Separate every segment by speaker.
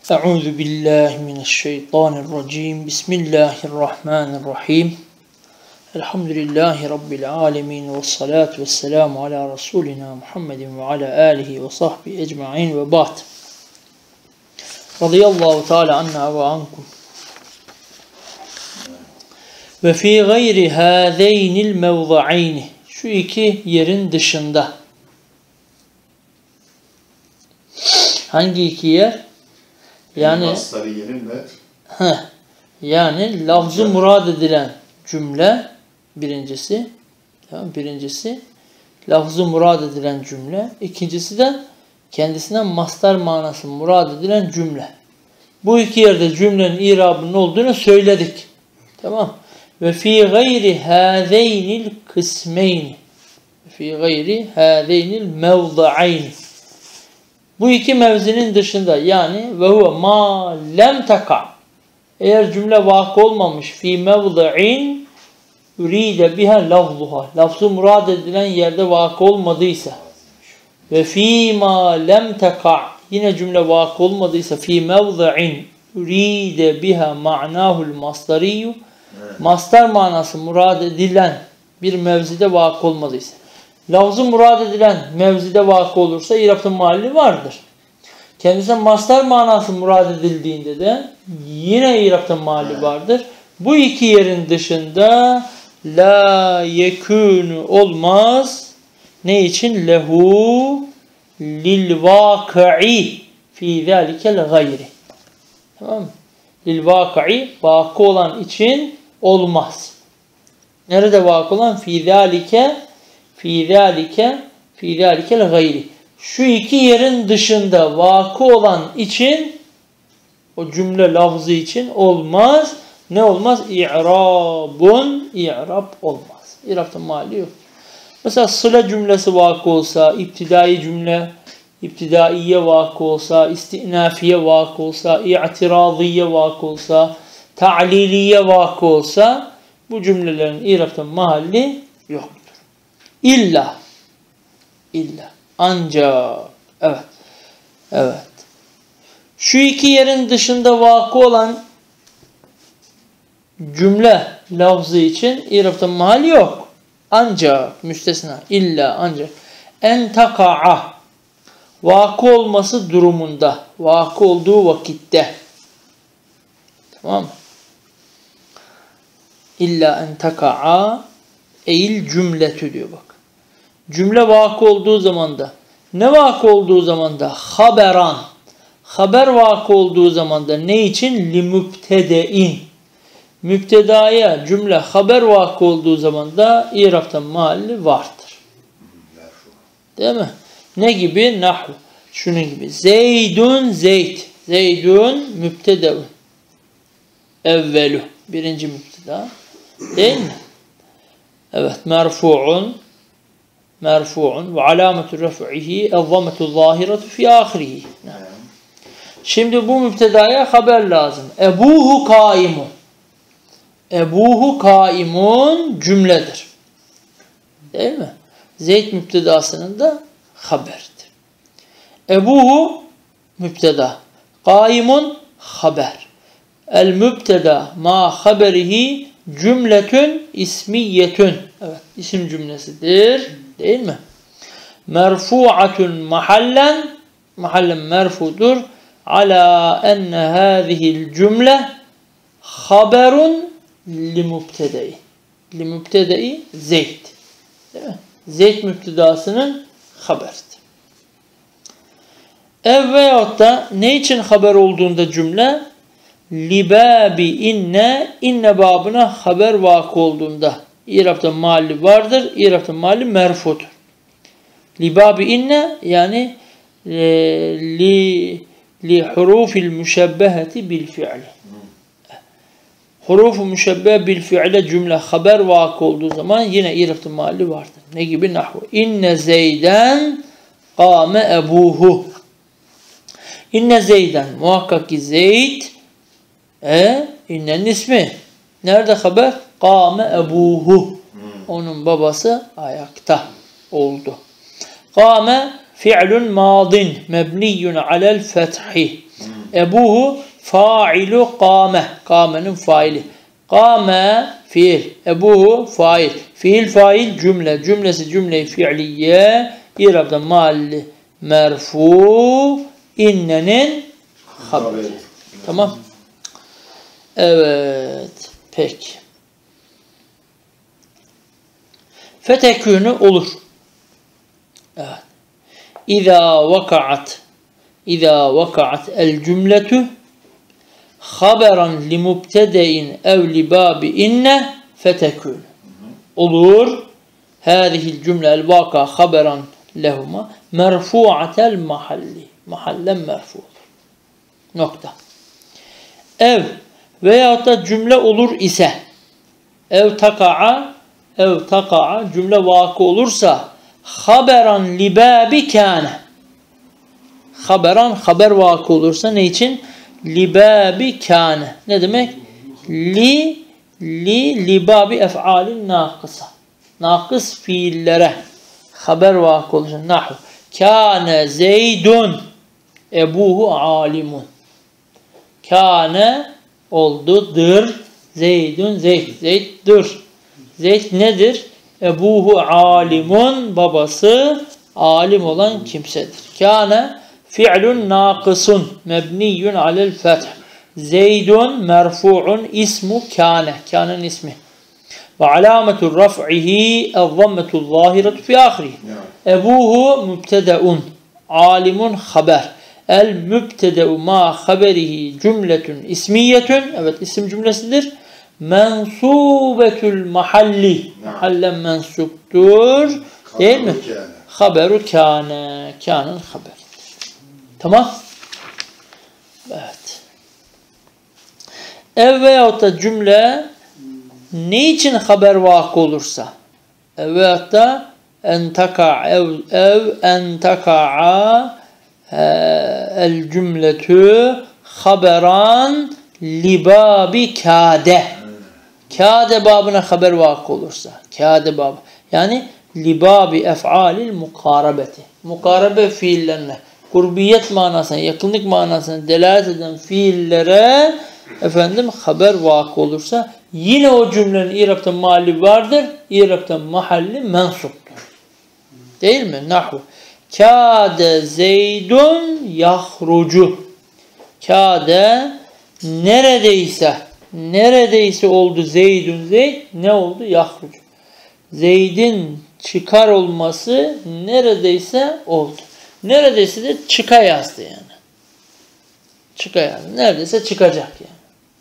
Speaker 1: Euzu billahi mineşşeytanirracim. Bismillahirrahmanirrahim. Elhamdülillahi rabbil alamin ve salatu vesselamu ala rasulina Muhammedin ve ala alihi ve sahbihi ecmaîn ve ba'd. Radiyallahu teala anna ve ankum. Ve fi gayri hâzeynil mevza'eyni. Şu iki yerin dışında. Hangi iki yer? Yani yani lafzı murad edilen cümle birincisi. Birincisi lafzı murad edilen cümle. İkincisi de kendisinden mastar manası murad edilen cümle. Bu iki yerde cümlenin irabının olduğunu söyledik. Tamam. Ve fi gayri hâzeynil kısmeyni. Fi gayri hâzeynil mevza'eyni. Bu iki mevzinin dışında yani ve huve ma lem taka. Eğer cümle vakı olmamış fi mevza'in üride biha lafzuha. Lafzı murad edilen yerde vakı olmadıysa ve fi ma lem taka yine cümle vakı olmadıysa fi mevza'in üride biha ma'nahul mastariyyu. Mastar manası murad edilen bir mevzide vakı olmadıysa. Lafzı murad edilen mevzide vakı olursa irab-ı mahalli vardır. Kendisine mastar manası murad edildiğinde de yine irab-ı mahalli vardır. Bu iki yerin dışında la yekûnü olmaz. Ne için? Lehu lil vâkı'i fî zâlikel gayri. Tamam mı? Lil vâkı'i vakı olan için olmaz. Nerede vakı olan? Fî zâlike fî zâlikel gayri. Şu iki yerin dışında vakı olan için o cümle lafzı için olmaz. Ne olmaz? İ'rabun. İ'rab olmaz. İ'rab'da mali yok. Mesela sıla cümlesi vakı olsa, iptidai cümle, iptidaiye vakı olsa, istinafiye vakı olsa, i'tiraziye vakı olsa, ta'liliye vakı olsa bu cümlelerin i'rab'da mahalli yoktur. İlla ancak evet şu iki yerin dışında vakı olan cümle lafzı için i'rab'da mahal yok. Ancak müstesna illa ancak en taka'a vakı olması durumunda, vakı olduğu vakitte. Tamam mı? İlla en taka'a eğil cümletü diyor bak. Cümle vakı olduğu zaman da ne vakı olduğu zaman da haberan. Haber vakı olduğu zaman da ne için? Limübtede'in. Mübtedaya cümle haber vakı olduğu zaman da i'rab'ta mahalli vardır. Değil mi? Ne gibi? Nahv. Şunun gibi. Zeydun zeyd. Zeydun mübtede'un. Evvelu. Birinci mübteda. Değil mi? Evet. Merfu'un ve alametu ref'ihi el-zammetu zâhiretu fi âhirihi. Şimdi bu mübtedaya haber lazım. Ebuhu kaimun. Ebuhu kaimun cümledir. Değil mi? Zeyd mübtedasının da haberdir. Ebuhu mübteda. Kaimun haber. El-mübteda ma haberihi cümletün ismiyetün. Evet, isim cümlesidir. Değil mi? Merfu'atun mahallen merfudur. Ala enne hâzihil cümle haberun limubtedei. Limubtedei Zeyd. Değil mi? Zeyd mübtedasının haberidir. Veyahut da ne için haber olduğunda cümle? Libabi inne babına haber vakı olduğunda İrab'da mahalli vardır. İrab'da mahalli merfudur. Libabi inne yani li hurufil müşebbeheti bil fi'li. Hurufu müşebbehe bil fi'le cümle haber vakı olduğu zaman yine İrab'da mahalli vardır. Ne gibi? Nahvu. İnne Zeyden kâme ebuhu. İnne Zeyden muhakkak ki Zeyd innenin ismi. Nerede haber? Kâme ebuhu. Onun babası ayakta oldu. Kâme fi'lun madin mebniyyun alel fethi. Ebuhu fa'ilu kâme. Kâmenin faili. Kâme fiil. Ebuhu fail. Fiil fail cümle. Cümlesi cümle-i fi'liye. İrab'da mahalli merfu. İnnenin haberi. Tamam. Evet. Peki. Fetekûnü olur. Evet. İzâ vaka'at el cümletu haberan li mubtede'in ev li babi inne fetekûnü. Olur. Hâzihil cümle el vaka haberan lehuma merfu'atel mahalli. Mahallen merfu. Nokta. Ev veyahut da cümle olur ise ev taka'a cümle vakı olursa haberan libabi kâne. Haberan haber vakı olursa ne için? Libabi kâne. Ne demek? Libabi ef'alin nakısa. Nakıs fiillere haber vakı olursa. Nahu. Kâne zeydun ebuhu alimun. Kâne oldudur. Zeydun zeyddir. Zeyd nedir? Ebuhu alimun, babası alim olan kimsedir. Kâne fi'lun nâkısun mebniyyun alel feth. Zeydun merfu'un ismu kâne. Kâne'nin ismi. Ve alâmetu raf'ihi el-zammetu zâhiretu fi âhirihi. Ebuhu mübtede'un. Alimun haber. El-mübtede'u ma haberihi cümletun ismiyetun. Evet, isim cümlesidir. Mensubetül mahalli. Mahallen mensuptur. Değil mi? Haberu kâne. Kâne'nin haberidir. Tamam. Evet. Ev veyahut da cümle ne için haber vakı olursa veyahut da entaka el cümletü haberan libabi kâde. Kâde babına haber vakı olursa. Kâde babı. Yani libabi ef'alil mukarabeti. Mukarabe fiillerine, kurbiyet manasına, yakınlık manasına delalet eden fiillere haber vakı olursa yine o cümlenin İrab'ta mahalli vardır. İrab'ta mahalli mensuptur. Değil mi? Nahu. Kâde zeydun yahrucu. Kâde neredeyse oldu zeydun zeyd. Ne oldu? Yahrucu. Zeyd'in çıkar olması neredeyse oldu. Neredeyse de çıka yazdı yani. Çıka yazdı. Neredeyse çıkacak yani.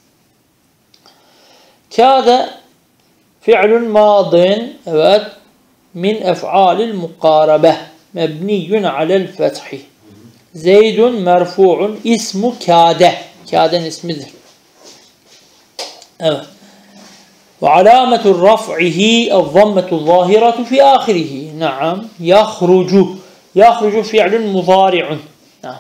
Speaker 1: Kâde fi'lun mâdin. Evet. Min ef'alil mukârabe. Mebniyyun alel fethi. Zeydun merfu'un ismu kâde. Kâde'nin ismidir. Evet. Ve alâmetu raf'ihi el-zammetu zâhiretu fi âhirihi. Naam. Yahrucu. Yahrucu fi'lun muzâri'un. Naam.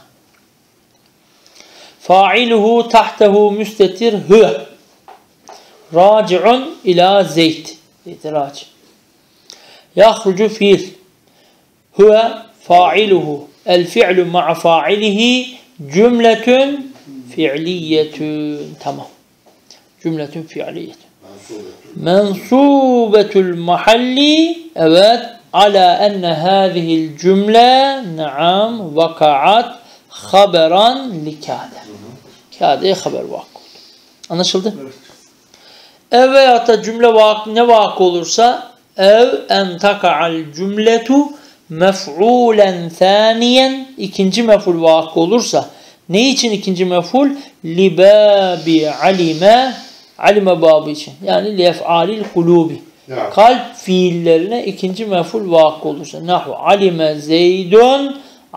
Speaker 1: Fa'iluhu tahtehu müstetir huve. Raci'un ila zeyd. Zeyd raci. Yahrucu fiil. Huve fa'iluhu. El fi'lu ma'a fa'ilihi cümletün fi'liyetün. Tamam. Cümletün fi'liyetün. Mensubetül mahalli. Evet. Ala enne hâzihil cümle naam vaka'at haberan li kâde. Kâde'ye haber vakı oldu. Anlaşıldı? Evet. Ev veyahut da cümle ne vakı olursa ev en taka'al cümletu mef'ulen thaniyen ikinci mef'ul vakı olursa ne için ikinci mef'ul? Libabi alime babı için. Yani lef'alil kulubi. Kalp fiillerine ikinci mef'ul vakı olursa. Nahu alime zeydun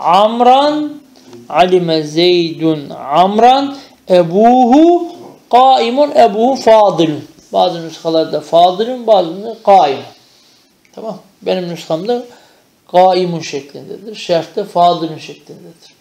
Speaker 1: amran ebuhu kaimun ebuhu fadilun. Bazı nüshalarda fadilun, bazılarında kaimun. Tamam. Benim nüshamda kaimun şeklindedir. Şerhte fadilun şeklindedir.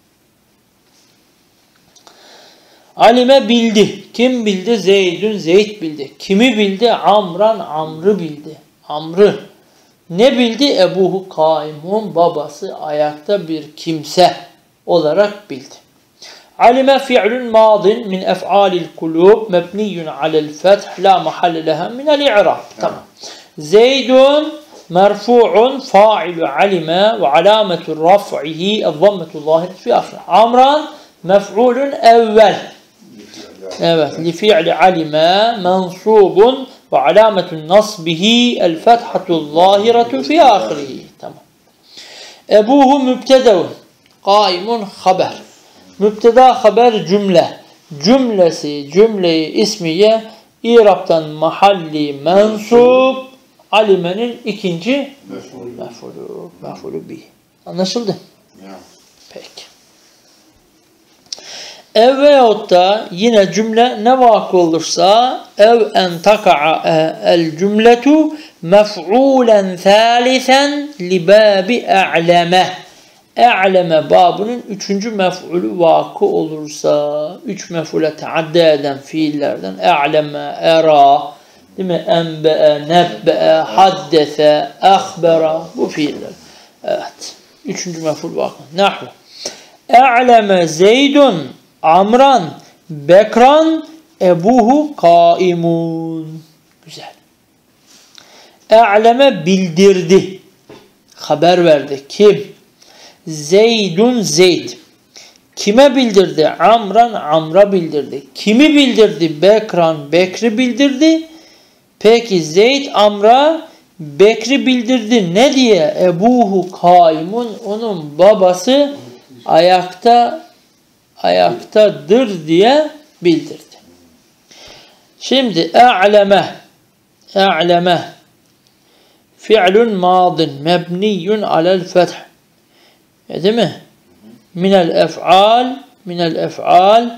Speaker 1: Alime bildi. Kim bildi? Zeydun Zeyd bildi. Kimi bildi? Amran Amr'ı bildi. Amr'ı. Ne bildi? Ebuhu kaimun, babası ayakta bir kimse olarak bildi. Alime fi'lun madin min ef'alil kulub mebniyyun alel feth la mahalle leha minel i'rab. Tamam. Zeydun merfu'un fa'ilu alime ve alametu raf'ihi el-zammetu zahir fi ahir. Amran mef'ulun evvel. Evet. Li fi'li alime mensubun ve alametun nasbihi el-fethatu zahiretu fi ahirihi. Tamam. Ebuhu mübtedevun. Kaimun haber. Mübteda haber cümle. Cümlesi cümleyi ismiye İrab'tan mahalli mensup alimenin ikinci mef'ulü bih. Anlaşıldı? Peki. Ev veyahut da yine cümle ne vakı olursa ev en taka'a el cümletu mef'ulen thalithen li babi e'leme. E'leme babının üçüncü mef'ulü vakı olursa, üç mef'ule teadde eden fiillerden e'leme, era, değil mi? Enbe'e, nebbe'e, haddese, ahbera, bu fiiller. Evet. Üçüncü mef'ul vakı. Nahvu. E'leme Zeydun Amran Bekran Ebuhu kaimun. Güzel. E'leme bildirdi. Haber verdi. Kim? Zeydun Zeyd. Kime bildirdi? Amran Amr'a bildirdi. Kimi bildirdi? Bekran Bekri bildirdi. Peki Zeyd Amr'a Bekri bildirdi. Ne diye? Ebuhu kaimun. Onun babası ayaktadır diye bildirdi. Şimdi e'leme fi'lun madin mebniyyun alel feth. Değil mi? Minel ef'al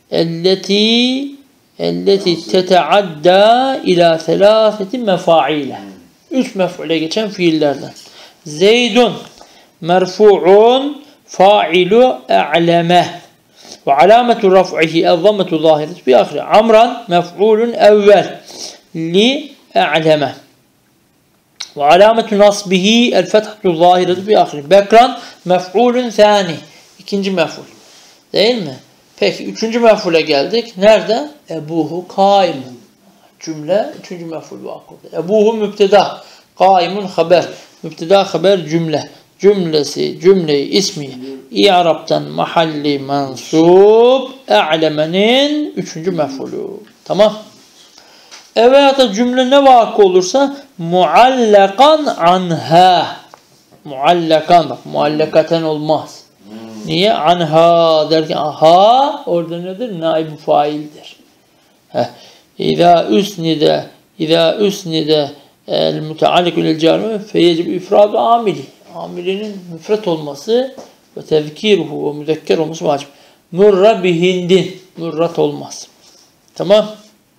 Speaker 1: elleti teteadda ila selâseti mefâile. Üç mef'ule geçen fiillerden. Zeydun merfu'un fa'ilu e'leme ve alametu raf'ihi el-zammetu zahiretu bi ahire. Amran mef'ulun evvel li e'leme ve alametu nasbihi el-fethatu zahiretu bi ahire. Bekran mef'ulun thani. İkinci mef'ul. Değil mi? Peki üçüncü mef'ule geldik. Nerede? Ebuhu kaim. Cümle üçüncü mef'ul vakıfta. Ebuhu mübteda. Kaimun haber. Mübteda haber cümle. Cümlesi cümleyi ismi İ'rab'tan mahalli mensup e'lemenin üçüncü mef'ulü. Tamam. Evet cümle ne vakı olursa muallakan anha. Muallakan bak muallakaten olmaz. Niye? Anha derken aha orada nedir? Naib-i faildir. İzâ üsnide el müteallik ile cari feyecib ifrad-ı amili. Amilinin müfret olması ve tezkiruhu ve müzekker olması vacip. Murra bihindin. Murrat olmaz. Tamam.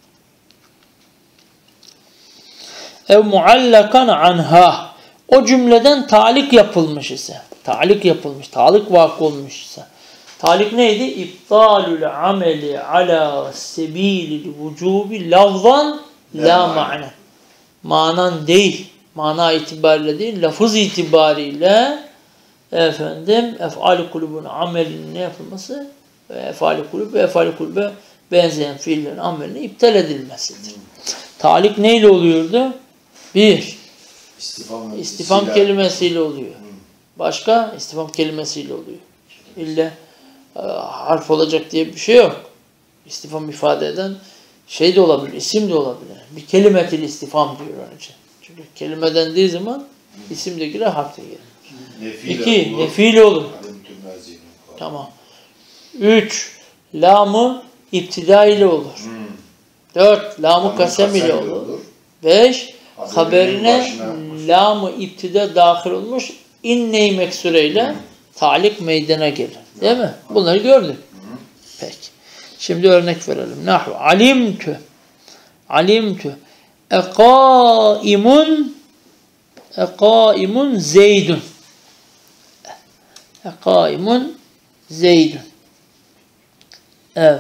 Speaker 1: Ev muallakan anha. O cümleden talik yapılmış ise. Talik yapılmış. Talik vakı olmuş ise. Talik neydi? İptalül ameli ala sebilil vücubi lafzan la ma'na. Manan değil. Mana itibariyle değil. Lafız itibariyle ef'al-i kulubun amelinin ne yapılması? Ef'al-i kulub ve ef'al-i kulube benzeyen fiillerin amelinin iptal edilmesidir. Talik neyle oluyordu? Bir, istifam kelimesiyle oluyor. Başka? İstifam kelimesiyle oluyor. İlle harf olacak diye bir şey yok. İstifam ifade eden şey de olabilir, isim de olabilir. Bir kelimetil istifam diyor onun için. Çünkü kelime dendiği zaman isim de girer, harf de girer. İki, nefile olur. Tamam. Üç, lamı iptida ile olur. Dört, lamı kasem ile olur. Beş, haberine lamı iptida dahil olmuş inne-i meksureyle talik meydana gelir. Değil mi? Bunları gördük. Peki. Şimdi örnek verelim. Nahvu. Alimtü. Ekaimun Zeydun. Ekaimun Zeydun. Evet.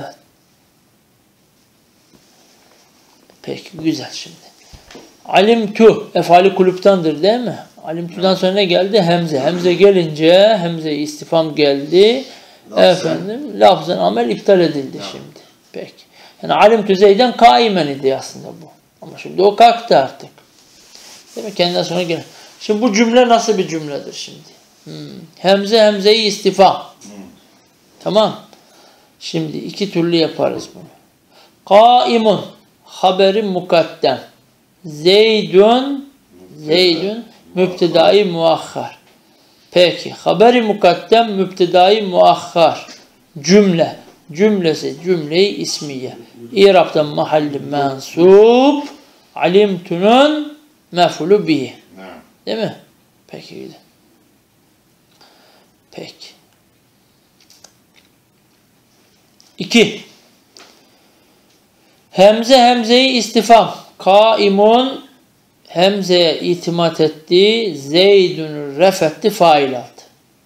Speaker 1: Peki. Güzel şimdi. Alimtu. Efali kulüptandır değil mi? Alimtu'dan sonra ne geldi? Hemze. Hemze gelince Hemze istifam geldi. Efendim lafzan amel iptal edildi şimdi. Peki. Yani alimtü Zeyden kaimen idi aslında bu. Ama şimdi o kalktı artık. Değil mi? Kendinden sonra gene. Şimdi bu cümle nasıl bir cümledir şimdi? Hemze hemzeyi istifam. Tamam. Şimdi iki türlü yaparız bunu. Kaimun haberi mukaddem. Zeydun mübtedai muahhar. Peki. Haberi mukaddem mübtedai muahhar. Cümlesi cümle-i ismiye. İrab'dan mahalli mensup. Alimtunun mef'ulü bihi. Değil mi? Peki. Peki. 2. Hemzeyi istifam. Kaimun hemzeye itimat etti. Zeydun refetti fail aldı.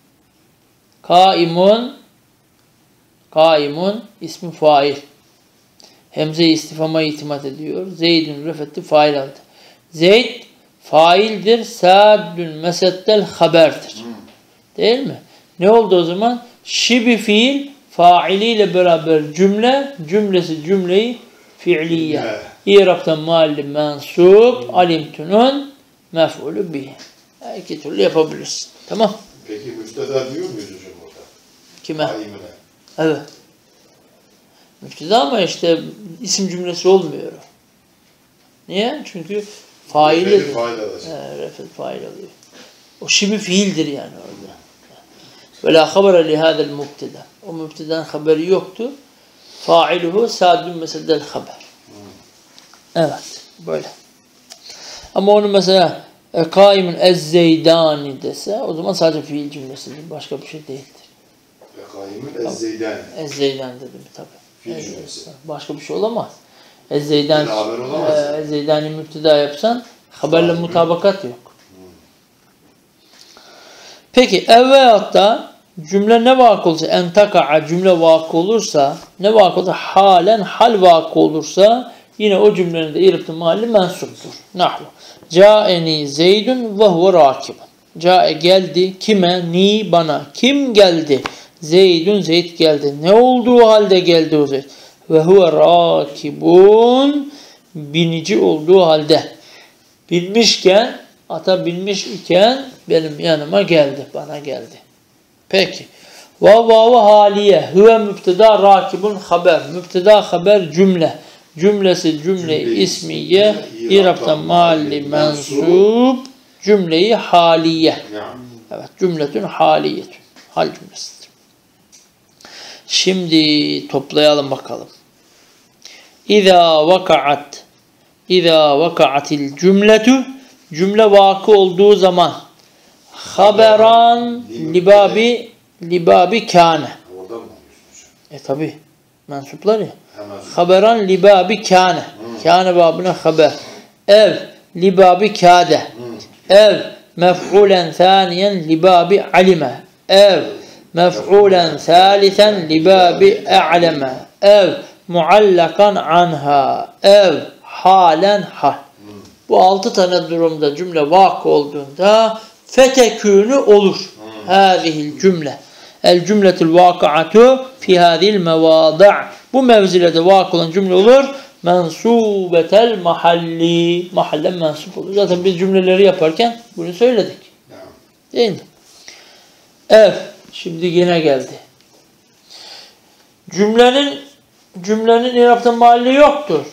Speaker 1: Kaimun ismi fail. Hemze-i istifama itimat ediyor. Zeydun refetti fail aldı. Zeyd faildir. Saddün mesettel haberdir. Değil mi? Ne oldu o zaman? Şibi fiil failiyle beraber cümlesi cümleyi fiiliye. İrab'tan mahalli mensup alimtunun mef'ulü bihi. İki türlü yapabilirsin. Tamam.
Speaker 2: Peki müfteda diyor muyuz hocam orada?
Speaker 1: Kime?
Speaker 2: Kaimine.
Speaker 1: Evet. Müfteda ama işte isim cümlesi olmuyor. Niye? Çünkü faili. Refet fail alıyor. O şibi fiildir yani orada. Ve la habere li hâzel mübteda. O mübtedanın haberi yoktu. Failuhu sadun meseddel haber. Evet. Böyle. Ama onu mesela kaimun ez-zeydani dese o zaman sadece fiil cümlesidir. Başka bir şey değildir.
Speaker 2: Kaimun ez-zeydani.
Speaker 1: Ez-zeydan dedim tabii.
Speaker 2: Fiil cümlesi.
Speaker 1: Başka bir şey olamaz. Ez-zeydan.
Speaker 2: Haber olamaz.
Speaker 1: Ez-zeydani mübteda yapsan haberle mutabakat yok. Peki evveyat da cümle ne vakı olursa entaka'a cümle vakı olursa ne vakı olursa halen hal vakı olursa yine o cümlenin de irabı mahalli mensuptur. Nahvu. Câeni Zeydun ve huve rakibun. Câe geldi. Kime? Ni bana. Kim geldi? Zeydun Zeyd geldi. Ne olduğu halde geldi o Zeyd? Ve huve rakibun. Binici olduğu halde. Binmişken, ata binmiş iken benim yanıma geldi. Bana geldi. Peki. Vav haliye. Huve mübteda rakibun haber. Mübteda haber cümle. Cümlesi cümle-i ismiye. İrab'tan mahalli mensup. Cümle-i haliye. Evet. Cümletün haliyetün. Hal cümlesidir. Şimdi toplayalım bakalım. İzâ vaka'atil cümletu. Cümle vakı olduğu zaman haberan libabi kâne.
Speaker 2: Orada mı diyorsun?
Speaker 1: Tabi. Mensuplar ya. Haberan libabi kâne. Kâne babına haber. Ev libabi kâde. Ev mef'ulen thâniyen libabi alime. Ev mef'ulen thâlithen libabi e'leme. Ev muallakan anha. Ev halen hal. Bu 6 tane durumda cümle vakı olduğunda fetekûnü olur. Hâzihil cümle. El cümletul vakıatu fi hâzihil mevâda'. Bu mevzilede vakı olan cümle olur. Mensubetel mahalli. Mahallen mensup olur. Zaten biz cümleleri yaparken bunu söyledik. Değil mi? Evet. Şimdi yine geldi. Cümlenin irabı mahalli yoktur.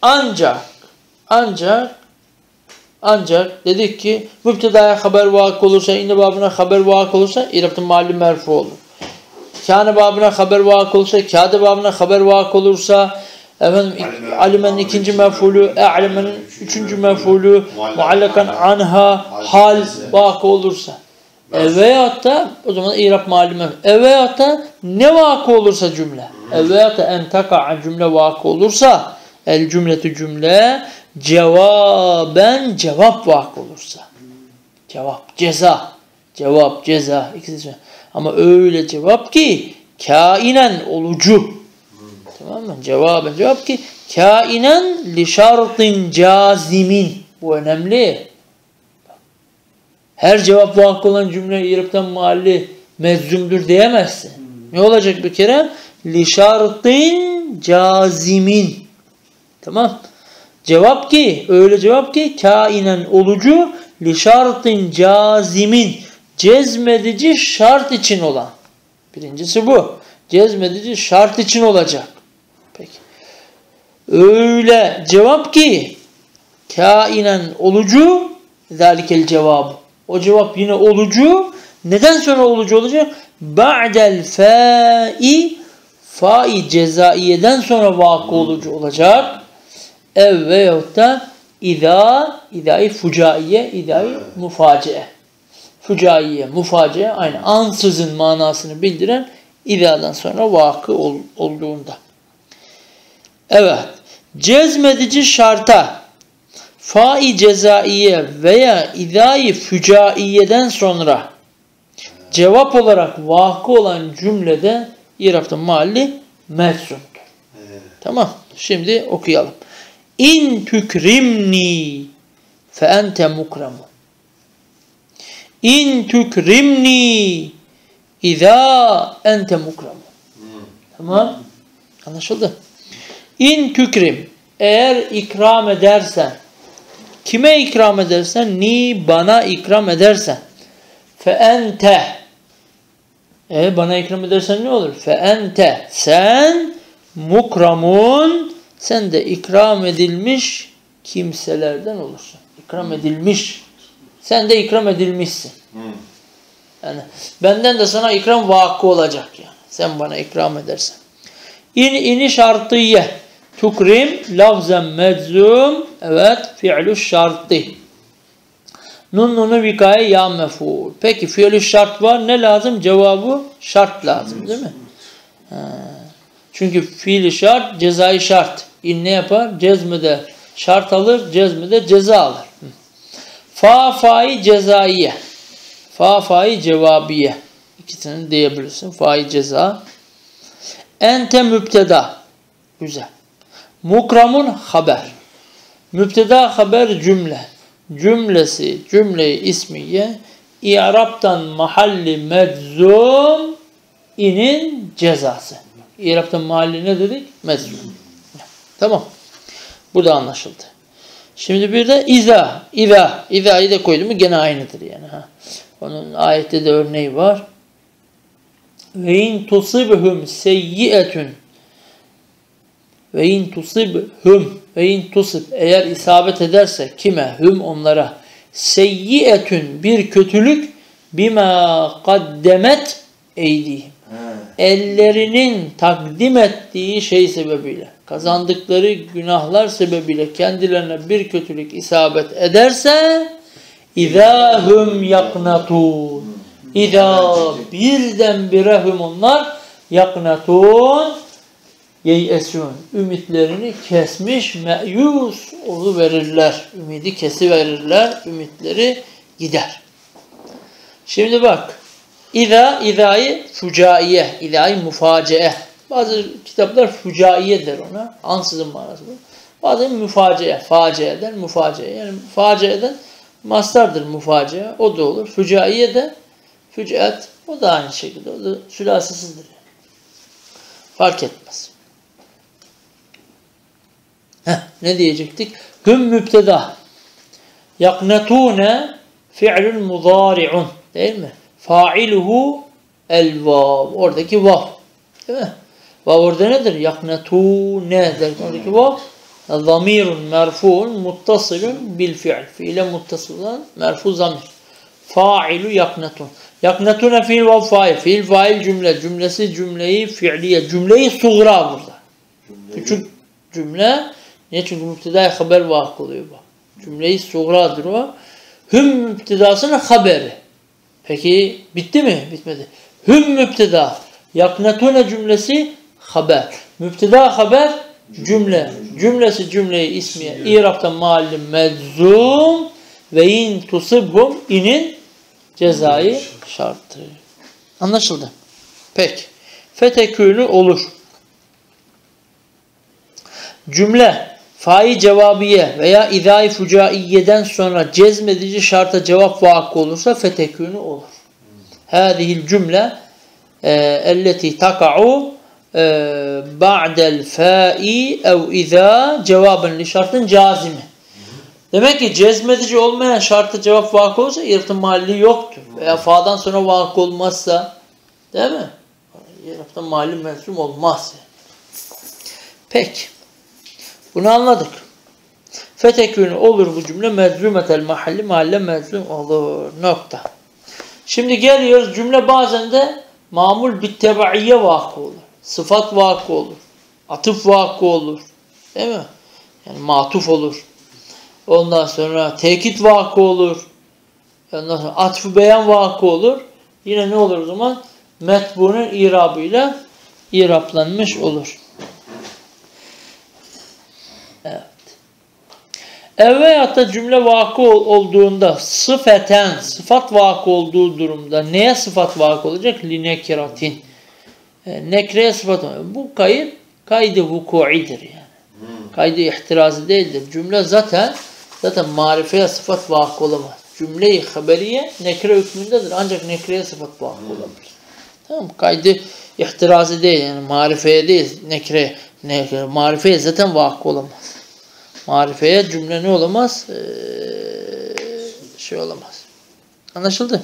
Speaker 1: Ancak dedik ki mübtedaya haber vakı olursa, inne babına haber vakı olursa irabı mahalli merfu olur. Kâne babına haber vakı olursa, kâde babına haber vakı olursa, alimenin ikinci mef'ulü, e'lemenin üçüncü mef'ulü, muallakan anha, hal vakı olursa. Veyahut da o zaman irab mahalli merfu. Veyahut da ne vakı olursa cümle. Veyahut da entaka'a cümle vakı olursa, el cümletü cümle, cevaben cevap vakı olursa. Cevap, ceza. İkisi. Ama öyle cevap ki kainen olucu. Tamam mı? Cevap ki kainen li şartın cazimin. Bu önemli. Her cevap vakı olan cümle irab'tan mahalli meczumdur diyemezsin. Ne olacak bir kere? Li şartin cazimin. Tamam. Cevap ki, öyle cevap ki kainen olucu li şartin cazimin. Cezmedici şart için olan. Birincisi bu. Cezmedici şart için olacak. Peki. Öyle cevap ki kainen olucu zalikel cevabı. O cevap yine olucu. Neden sonra olucu olacak? Ba'del fa'i cezaiyeden sonra vakı olucu olacak. Ev veyahut da idâ-i fucaiye, idâ-i mufaciye. Fucaiye, mufaciye aynı ansızın manasını bildiren idâdan sonra vakı olduğunda. Evet. Cezmedici şarta fa'i cezaiye veya idâ-i fucaiyeden sonra cevap olarak vakı olan cümlede İrab'ın mahalli meczumdur. Tamam. Şimdi okuyalım. İn tükrimni fe ente mukramu. İn tükrimni izâ ente mukramu. Tamam. Anlaşıldı. İn tükrim. Eğer ikram edersen, kime ikram edersen, ni bana ikram edersen, fe ente. Bana ikram edersen ne olur? Fe ente. Sen mukramun. Sen de ikram edilmiş kimselerden olursun. İkram edilmiş. Sen de ikram edilmişsin. Yani benden de sana ikram vakı olacak yani. Sen bana ikram edersen. İni şartiye. Tukrim lafzen meczum. Evet. Fi'lü şartı. Nunu vikaye ya mef'ul. Peki fi'lü şart var. Ne lazım? Cevabı şart lazım değil mi? Çünkü fiili şart, cezai şart. İn ne yapar? Cezmede şart alır, cezmede ceza alır. Fa'i cezaiye. Fa'i cevabiye. İkisini diyebilirsin. Fa'i ceza. Ente mübteda. Güzel. Mukramun haber. Mübteda haber cümle. Cümlesi, cümle-i ismiye. İ'rab'tan mahalli meczum. İnin cezası. İ'rab'tan mahalli ne dedik? Meczum. Tamam. Bu da anlaşıldı. Şimdi bir de İza'yı da koydum mu gene aynıdır yani. Onun ayette de örneği var. Ve in tusibhum seyyi'etun. Ve in tusibhum. Ve in tusib. Eğer isabet ederse kime? Hüm onlara. Seyyi'etun bir kötülük bima kaddemet eydihim. Ellerinin takdim ettiği şey sebebiyle, kazandıkları günahlar sebebiyle kendilerine bir kötülük isabet ederse İzâhum yaknatûn. İzâ birdenbire hum onlar yaknatûn yeyesûn. Ümitlerini kesmiş, meyus oluverirler. Ümidi kesiverirler, ümitleri gider. Şimdi bak. İzâ'yı fucaiye, İzâ'yı mufaciye. Bazı kitaplar fucaiye der ona. Ansızın manası bu. Bazı müfaciye, faciye'den mufaciye. Yani faciye'den mastardır mufaciye. O da olur. Fucaiye de füc'at. O da aynı şekilde. O da sülasisidir. Fark etmez. Ne diyecektik? Hüm mübteda. Yaknetûne fi'lül mudâri'un. Değil mi? Fa'iluhu el-vav. Oradaki vav. Değil mi? Vav orada nedir? Yaknetûne derken oradaki vav. Zamirun merfu'un muttasılun bil fi'l. Fiile muttasıl olan merfu zamir. Fa'ilu yaknetun. Yaknetune fiil vav fa'il. Fiil fa'il cümle. Cümlesi cümleyi fi'liye. Cümleyi suğra burada. Küçük cümle. Niye? Çünkü müptedaya haber vakı oluyor bu. Cümleyi suğradır o. Hüm müptedasının haberi. Peki bitti mi? Bitmedi. Hüm müpteda. Yaknetune cümlesi haber. Müpteda haber cümle. Cümlesi cümleyi ismiye. İrab'tan mahalli meczum ve in tusibhum inin cezai şartı. Anlaşıldı. Peki. Fetekûnü olur. Cümle fa'i cevabiye veya idâ-i fucaiyeden sonra cezmedici şarta cevap vakı olursa fetekûnü olur. Hâzihil cümle elleti taka'u ba'del fa'i ev izâ cevaben li şartın cazimi. Demek ki cezmedici olmayan şartı cevap vakı olsa irtı mahalli yoktur. Veya fa'dan sonra vakı olmazsa, değil mi? İrtı mahalli mezlum olmaz. Peki. Bunu anladık. Fetekûnü olur bu cümle mezlumetel mahalli, mahalle mezlum olur. Nokta. Şimdi geliyoruz, cümle bazen de mamul bittebaiyye vakı olur. Sıfat vakı olur. Atıf vakı olur. Değil mi? Yani matuf olur. Ondan sonra tekit vakı olur. Ondan sonra atf-ı beyan vakı olur. Yine ne olur o zaman? Metbunun irabıyla iraplanmış olur. Evet. Veyahut da cümle vakı olduğunda sıfeten, sıfat vakı olduğu durumda neye sıfat vakı olacak? Linekiratin. Nekreye sıfat. Bu kaydı vuku'idir yani. Kaydı ihtirazı değildir. Cümle zaten marifeye sıfat vakı olamaz. Cümle-i haberiye nekre hükmündedir. Ancak nekreye sıfat vakı olabilir. Tamam, kaydı ihtirazı değil yani marifeye değil, nekre. Marifeye zaten vakı olamaz. Marifeye cümle ne olamaz? Olamaz. Anlaşıldı?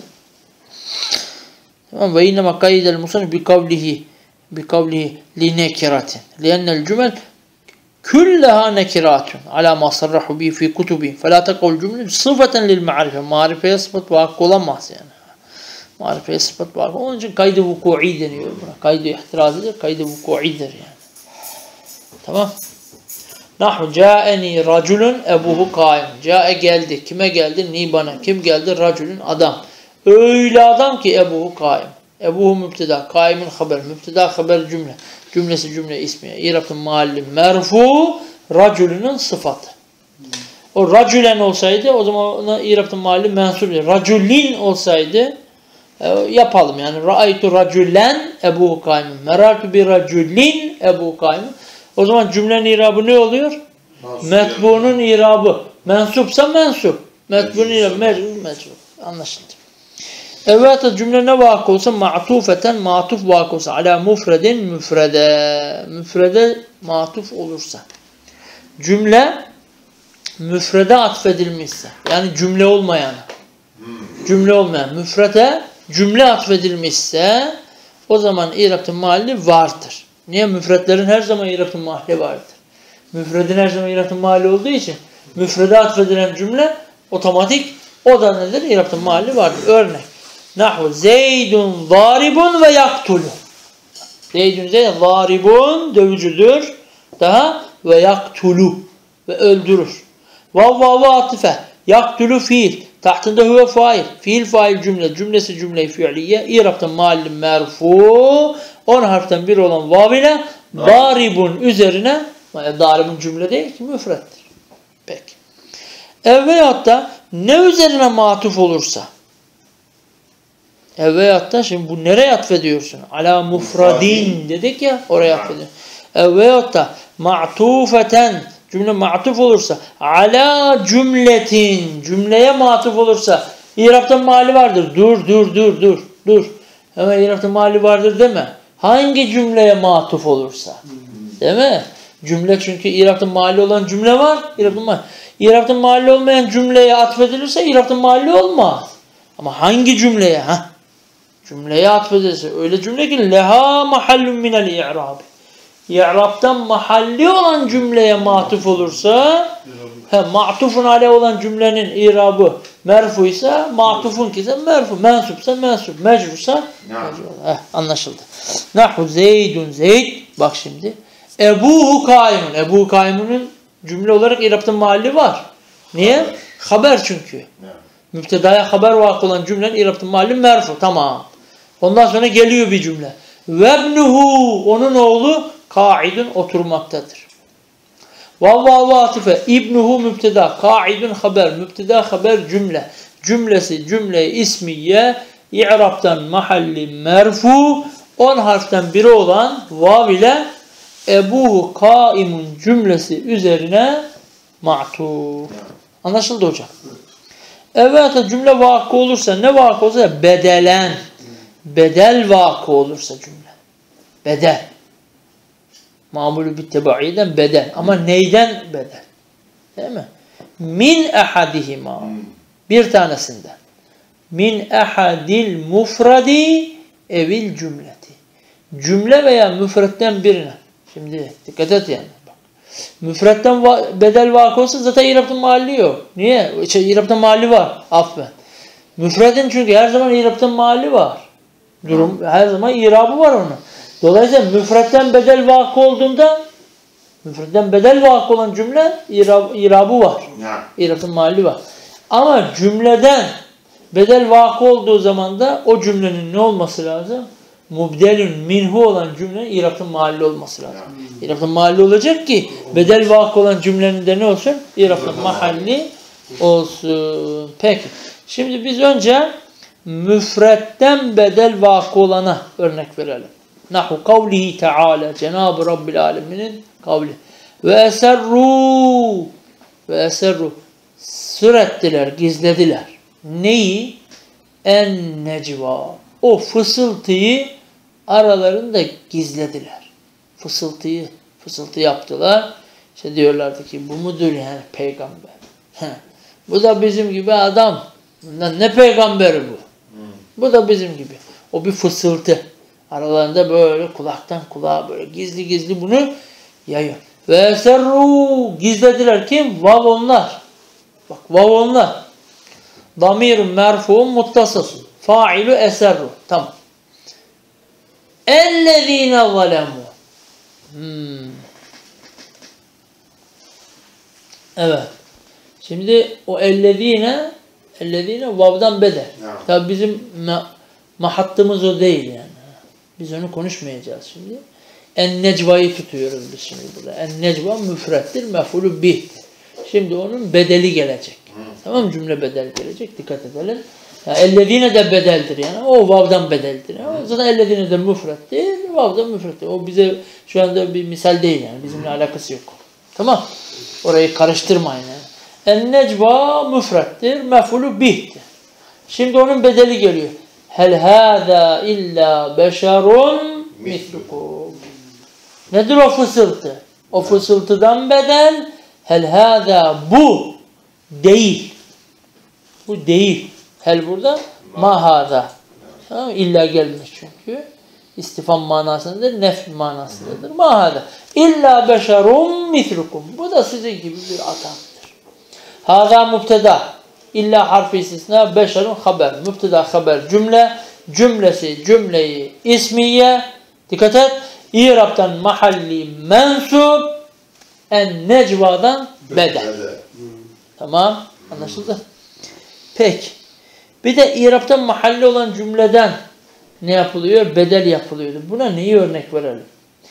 Speaker 1: Tamam. Ve innema kaydel musannif bi kavlihi li nekiratin. Li'ennel cümel küllaha nekiratun ala ma sarrahu bi fi kutubi. Fela tekavul cümle sıfaten lil ma'rife. Marifeye sıfat vakı olamaz yani. Marifeye sıfat vakı. Onun için kaydı vuku'i deniyor buna. Kaydı ihtirazıdır. Kaydı vuku'idir yani. Tamam. Nahu ca'eni raculun ebuhu kaim. Ca'e geldi. Kime geldi? Ni bana. Kim geldi? Raculun adam. Öyle adam ki ebuhu kaim. Ebuhu mübteda. Kaimin haber. Mübteda haber cümle. Cümlesi cümle ismiye. İrabın mahalli merfu. Raculunun sıfatı. O raculen olsaydı o zaman ona İrabın mahalli mensup. Raculin olsaydı yapalım yani. Ra'aytu raculen ebuhu kaimin. Merartu bir raculin ebuhu kaimin. O zaman cümlenin irabı ne oluyor? Metbu'nun irabı. Mensupsa mensup. Metbu'nun irabı mecbur. Anlaşıldı. Evet, cümle ne vakı olsa ma'tufeten matuf vakı olsa ala mufredin müfrede. Müfrede matuf olursa. Cümle müfrede atfedilmişse. Yani cümle olmayan. Cümle olmayan. Müfrede cümle atfedilmişse o zaman İrab'ın mahalli vardır. Niye? Müfretlerin her zaman İrab'ın mahalli vardır. Müfredin her zaman İrab'ın mahalli olduğu için müfrede atfedilen cümle otomatik o da nedir? İrab'ın mahalli vardır. Örnek. Nahu Zeydun zaribun ve yaktulu. Zeydun zaribun dövücüdür. Daha ve yaktulu ve öldürür. Vav atife. Yaktulu fiil. Tahtında huve fail. Fiil fail cümle. Cümlesi cümle-i fiiliye. İrab'ın mahalli merfu. 10 harften biri olan vav ile daribun üzerine, daribun cümle değil ki müfrettir. Peki. Veyahut da ne üzerine matuf olursa, veyahut da şimdi bu nereye atfediyorsun? Ala mufradin dedik ya, oraya atfediyorsun. Veyahut da ma'tufeten cümle matuf olursa, ala cümletin cümleye matuf olursa, İrab'ın mahalli vardır. Dur. Hemen İrab'ın mahalli vardır deme. Hangi cümleye matuf olursa. Değil mi? Cümle çünkü İrab'ın mahalli olan cümle var. İrab'ın mahalli olmayan cümleye atfedilirse İrab'ın mahalli olmaz. Ama hangi cümleye? Cümleye atfedilirse. Öyle cümle ki leha mahallun minel i'rabi. İ'rab'dan mahalli olan cümleye matuf olursa ma'tufun aleyh olan cümlenin i'rabı merfuysa ma'tufun ise merfu, mensupsa mensup, mecrursa mecrur. Anlaşıldı. Nahu Zeydun Zeyd. Bak şimdi. Ebuhu kaimun. Ebuhu kaimunun cümle olarak İrab'ın mahalli var. Niye? Haber çünkü. Müptedaya haber vakı olan cümlenin İrab'ın mahalli merfu. Tamam. Ondan sonra geliyor bir cümle. Vebnuhu. Onun oğlu kaidun oturmaktadır. Vav atife. İbnuhu müpteda. Kaidun haber. Müpteda haber cümle. Cümlesi cümle ismiye. İ'rab'dan mahalli merfu. 10 harften biri olan vav ile ebuhu kaimun cümlesi üzerine ma'tuf. Anlaşıldı hocam? Evet, cümle vakı olursa ne vakı olursa bedelen. bedel vakı olursa cümle. Bedel. Mamulü bittebaiden bedel. Ama neyden bedel? Değil mi? Min ehadihima. Bir tanesinden. Min ehadil mufradi evil cümleti. Cümle veya müfretten birine. Şimdi dikkat et yani. Bak. Müfretten bedel vakı olsa zaten İrab'ın mahalli yok. Niye? İrab'ın mahalli var. Affen. Müfredin çünkü her zaman İrab'ın mahalli var. Durum her zaman İrabı var onun. Dolayısıyla müfretten bedel vakı olduğunda müfretten bedel vakı olan cümle İrabı var. İrab'ın mahalli var. Ama cümleden bedel vakı olduğu zaman da o cümlenin ne olması lazım? Mubdelün minhu olan cümlenin İrab'ın mahalli olması lazım. İrab'ın mahalli olacak ki bedel vakı olan cümlenin de ne olsun? İrab'ın mahalli olsun. Peki. Şimdi biz önce müfretten bedel vakı olana örnek verelim. Nahu kavlihi Teala, Cenab-ı Rabbil Alemin'in kavli. Ve eserru sır ettiler, gizlediler. Neyi? En necva. O fısıltıyı aralarında gizlediler. Fısıltı yaptılar. İşte diyorlardı ki bu mudur yani peygamber? Bu da bizim gibi adam. Bundan ne peygamberi bu? Bu da bizim gibi. O bir fısıltı. Aralarında böyle kulaktan kulağa böyle gizli gizli bunu yayıyor. Ve eserru gizlediler kim? Vav onlar. Bak vav onlar. Damirun merfuun muttasıl. Failu eserru. Tamam. Ellezine zalemu. Evet. Şimdi o ellezine vav'dan bedel. Tabi bizim mahattımız o değil yani. Biz onu konuşmayacağız şimdi. En-necva'yı tutuyoruz biz şimdi burada. En-necva müfrettir, mef'ulü bih. Şimdi onun bedeli gelecek. Tamam mı? Cümle bedel gelecek. Dikkat edelim. Yani ellezine de bedeldir yani. O vav'dan bedeldir. Yani. Zaten ellezine de müfrettir, vav'dan müfrettir. O bize şu anda bir misal değil yani. Bizimle alakası yok. Tamam. Orayı karıştırmayın yani. En-necva müfrettir, mef'ulü bih'tir. Şimdi onun bedeli geliyor. Hel hâzâ illa beşerun mislukum. Nedir o fısıltı? O fısıltıdan bedel hel hâzâ bu değil. Bu değil. Hel burada ma hâzâ. Tamam, İlla gelmiş çünkü. İstifam manasındadır, nef manasındadır. Ma hâzâ. İlla beşerun mislukum. Bu da sizin gibi bir adamdır. Hâzâ mübteda. İlla harfi istisna, beşerun haber. Mübteda haber cümle. Cümlesi cümleyi ismiye. Dikkat et. İrab'dan mahalli mensup. En-necvadan bedel. Tamam. Anlaşıldı? Peki. Bir de İrab'dan mahalli olan cümleden ne yapılıyor? Bedel yapılıyor. Buna neyi örnek verelim?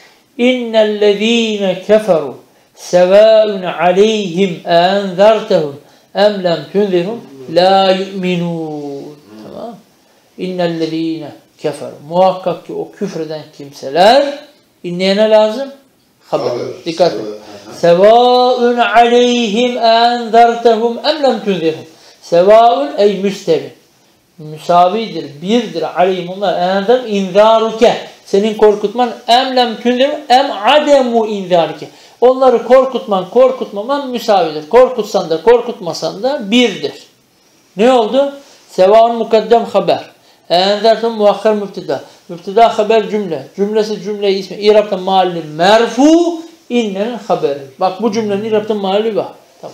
Speaker 1: İnnellezîne keferu sevâun aleyhim enzertehum em lem tunzirhum la yu'minun. Tamam. İnnellezîne keferu. Muhakkak ki o küfreden kimseler neyine lazım? Haber. Dikkat et. Sevâun aleyhim enzertehum em lem tunzirhum. Sevâun ey müstevi. Müsavidir, birdir aleyhim onlar. Enzem inzâruke. Senin korkutman em lem tunzirhum em ademu inzâruke. Onları korkutmaman müsavidir. Korkutsan da korkutmasan da birdir. Ne oldu? Sevâun mukaddem haber. Enzertum muakhar mübteda. Mübteda haber cümle. Cümlesi cümle ismi. İrab'tan mahalli merfu innenin haberi. Bak bu cümlenin İrab'tan mahalli var. Tamam.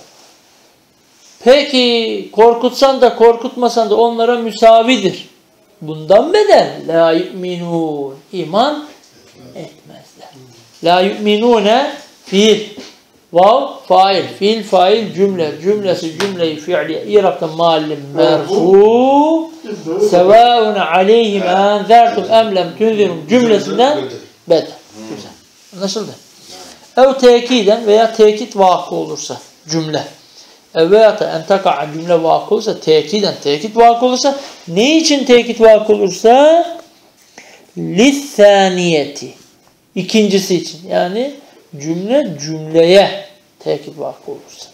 Speaker 1: Peki korkutsan da korkutmasan da onlara müsavidir. Bundan bedel. La yu'minun. İman etmezler. La yu'minune fiil. Vav fail. Fiil fail cümle. Cümlesi cümleyi fiili. İrab'tan mahalli merfu. Sevâun aleyhim enzertum em lem tunzirum cümlesinden bedel. Güzel. Anlaşıldı? Ev tekiden veya tekit vakı olursa cümle. Veya da entaka cümle vakı olursa tekit vakı olursa ne için tekit vakı olursa lissaniyeti ikincisi için yani cümleye tekit vakı olursa.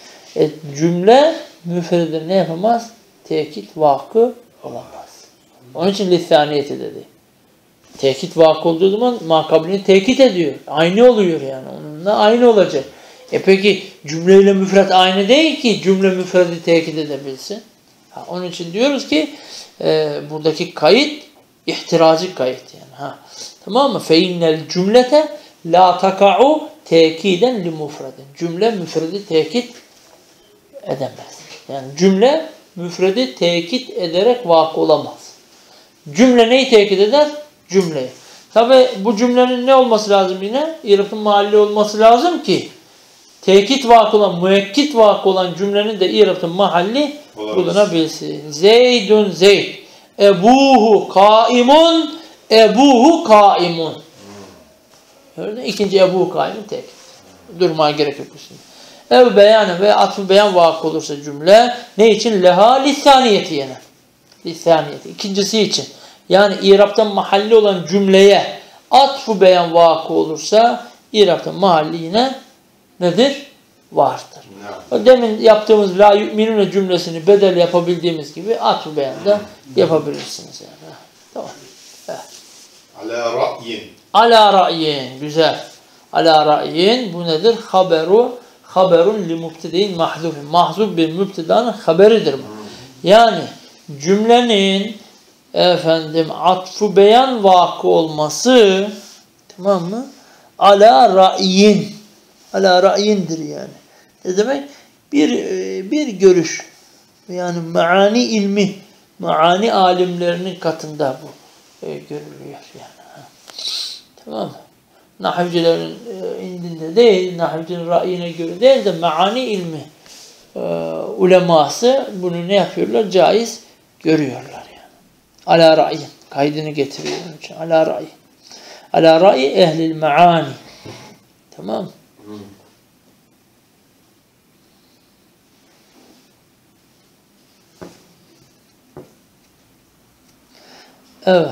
Speaker 1: Cümle müfrede ne yapamaz? Tekit vakı olamaz. Onun için lissaniyeti dedi. Tekit vakı olduğu zaman makabilini tekit ediyor. Aynı oluyor yani. Onunla aynı olacak. Peki cümleyle müfret aynı değil ki cümle müfredi tekit edebilsin. Onun için diyoruz ki buradaki kayıt ihtirazi kayıt yani. Tamam mı? فَاِنَّ الْجُمْلَةَ لَا تَقَعُ تَكِيدًا لِمُفْرَدٍ. Cümle müfredi tekit edemez. Yani cümle müfredi tekit ederek vakı olamaz. Cümle neyi tekit eder? Cümleyi. Tabi bu cümlenin ne olması lazım yine? İrabın mahalli olması lazım ki tekit vakı olan, müekkit vakı olan cümlenin de irabın mahalli bulunabilsin. Zeydun Zeyd. Ebuhu kaimun. Ebuhu kaimun. Gördün? İkinci ebuhu kaimun tekit. Durmaya gerek yok şimdi. Ev beyanı ve atfı beyan vakı olursa cümle ne için? Leha lissaniyeti yine. Lissaniyeti. İkincisi için. Yani İrab'tan mahalli olan cümleye atfı beyan vakı olursa İrab'tan mahalli yine nedir? Vardır. Demin yaptığımız la yu'minune cümlesini bedel yapabildiğimiz gibi atfı beyan da yapabilirsiniz yani. Tamam. Evet.
Speaker 2: Ala ra'yin.
Speaker 1: Ala ra'yin. Güzel. Ala ra'yin. Bu nedir? Haberun li mübtedeyin mahzufin. Mahzuf bir mübtedanın haberidir bu. Yani cümlenin atfı beyan vakı olması, tamam mı? Ala ra'yin. Ala ra'yindir yani. Ne demek? Bir görüş. Yani maani ilmi, maani alimlerinin katında bu görülüyor yani. Tamam mı? Nahvcilerin indinde değil, nahvcinin ra'yine göre değil de maani ilmi uleması bunu ne yapıyorlar? Caiz görüyorlar yani. Ala ra'yin. Kaydını getiriyor onun için. Ala ra'yin. Ala ra'yi ehlil maani. Tamam mı? Evet.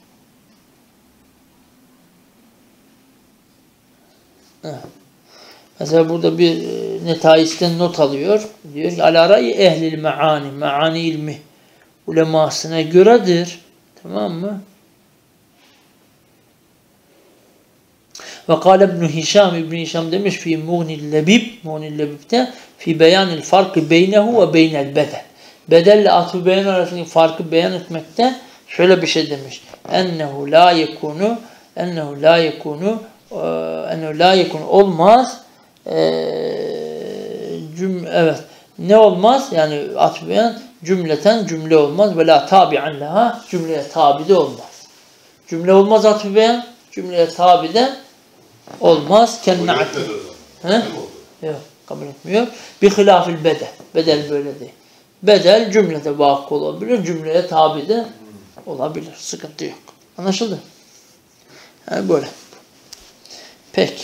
Speaker 1: Evet. Mesela burada bir netaisten not alıyor. Diyor ki ala ra'yi ehlil maani. Maani ilmi ulemasına göredir. Tamam mı? Ve kâle İbn-i Hişam, İbn-i Hişam demiş fi Muğnil Lebib, Muğnil Lebib'te fi beyanil farkı beynehu ve beynel bedel. Bedelle atfı beyan arasındaki farkı beyan etmekte şöyle bir şey demiş. Ennehu la yekunu olmaz. Evet. Ne olmaz? Yani atfı beyan cümleten cümle olmaz. Ve la tabi'an leha cümleye tabi de olmaz. Cümle olmaz atfı beyan. Cümleye tabi de olmaz. Kendine atfı. Yok. Kabul etmiyor. Bi hilafil bedel. Bedel böyle değil. Bedel cümlede vakı olabilir. Cümleye tabi de olabilir. Sıkıntı yok. Anlaşıldı? Yani böyle. Peki.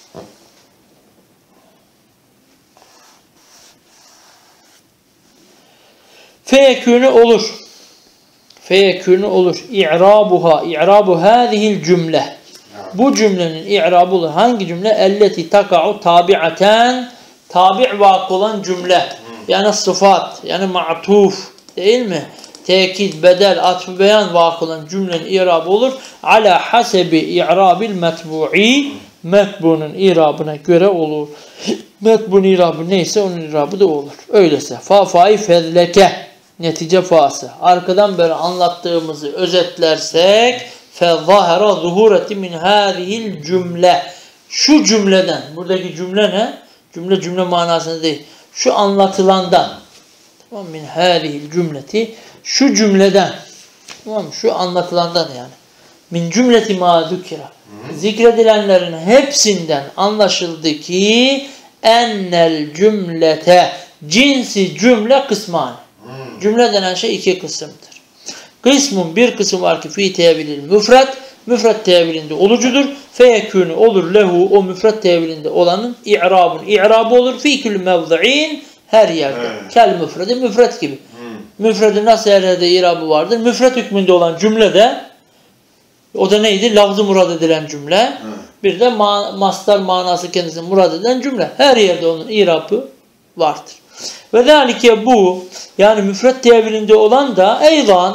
Speaker 1: Feyekûnü olur. Feyekûnü olur. İ'rabu hâzihil cümle. Bu cümlenin i'rabı olur. Hangi cümle? Elleti taka'u tabi'aten. Tabi' vakı olan cümle. Yani sıfat. Yani ma'tuf. Değil mi? Tekit, bedel, atfı beyan vakı olan cümlenin i'rabı olur. Ala hasebi i'rabil metbu'i. Metbunun i'rabına göre olur. Metbun i'rabı neyse onun i'rabı da olur. Öyleyse. Fa-fâi fezleke. Netice fası. Arkadan beri anlattığımızı özetlersek فَظَهَرَ ظُهُورَةِ مِنْ هَذِهِ الْجُمْلَةِ. Şu cümleden, buradaki cümle ne? Cümle manasında değil. Şu anlatılandan. Tamam mı? مِنْ هَذِهِ الْجُمْلَةِ. Şu cümleden. Tamam mı? Şu anlatılandan yani. Min cümleti ma zükira. Zikredilenlerin hepsinden anlaşıldı ki ennel cümlete cinsi cümle kısmani. Cümle denen şey iki kısımdır. Kısmın bir kısım var ki fi tevilil müfret. Müfret tevilinde olucudur. Feyekûnü olur lehu o müfret tevilinde olanın i'rabı olur. Fi külü mevzi'in her yerde. Evet. Kel müfredi müfret gibi. Müfredin nasıl her yerde i'rabı vardır? Müfret hükmünde olan cümlede o da neydi? Lafzı murad edilen cümle. Bir de mastar manası kendisine murad edilen cümle. Her yerde onun i'rabı vardır. Ve zâlike bu yani müfret tevilinde olan da eydan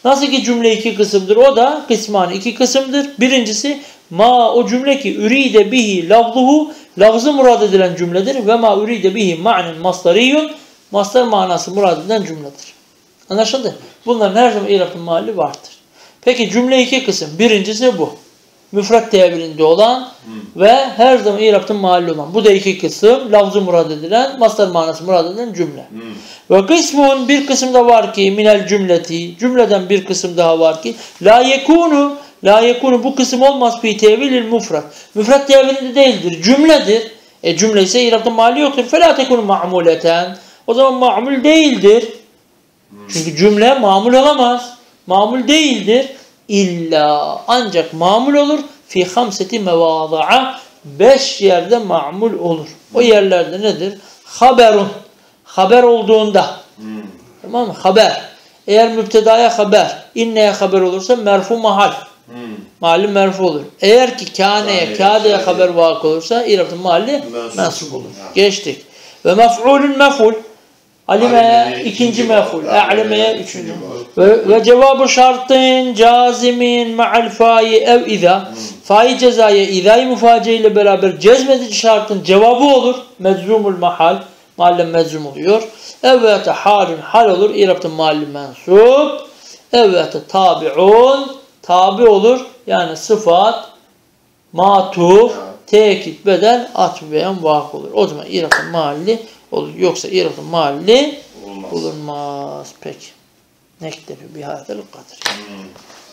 Speaker 1: Nasıl ki cümle iki kısımdır, o da kısmani iki kısımdır. Birincisi ma, o cümle ki üride bihi lafzuhu, lafzı murad edilen cümledir. Ve ma üride bihi ma'nen masdariyun, mastar manası murad edilen cümledir. Anlaşıldı? Bunların her zaman irabın mahalli vardır. Peki cümle iki kısım. Birincisi bu. Müfret tevilinde olan ve her zaman irabın mahalli olan. Bu da iki kısım. Lafzı murad edilen, mastar manası murad edilen cümle. Ve kısmun, bir kısım da var ki minel cümleti, cümleden bir kısım daha var ki la yekunu, bu kısım olmaz fi tevilil mufret. Müfret tevilinde değildir. Cümledir. Cümle ise irabın mahalli yoktur. Fela tekunu ma'muleten. O zaman ma'mul değildir. Çünkü cümle mamul olamaz. Mamul değildir. İlla, ancak mamul olur. Fi hamseti mevada'a, 5 yerde mamul olur. O yerlerde nedir? Haberun. Haber olduğunda. Tamam mı? Haber. Eğer müptedaya haber, inneye haber olursa merfu mahal. Mahalli merfu olur. Eğer ki kâneye, kâdeye haber vakı olursa irabın mahalli mensup olur. Geçtik. Ve mef'ulün mef'ul. Alime'ye ikinci mef'ul. A'leme'ye üçüncü. Ve cevabı şartın cazimin ma'al fa'i ev iza. Fa'i cezaya izâ-i müface ile beraber cezmedici şartın cevabı olur. Meczumul mahal. Mahalle meczum oluyor. Evvete halin hal olur. İrabın mahalli mensup. Evvete tabi'un tabi olur. Yani sıfat, matuf, tekit, bedel, atbeyen vakı olur. O zaman irabın mahalli olur. Yoksa irabın mahalli bulunmaz. Peki. Nektefi bihâzel kadir.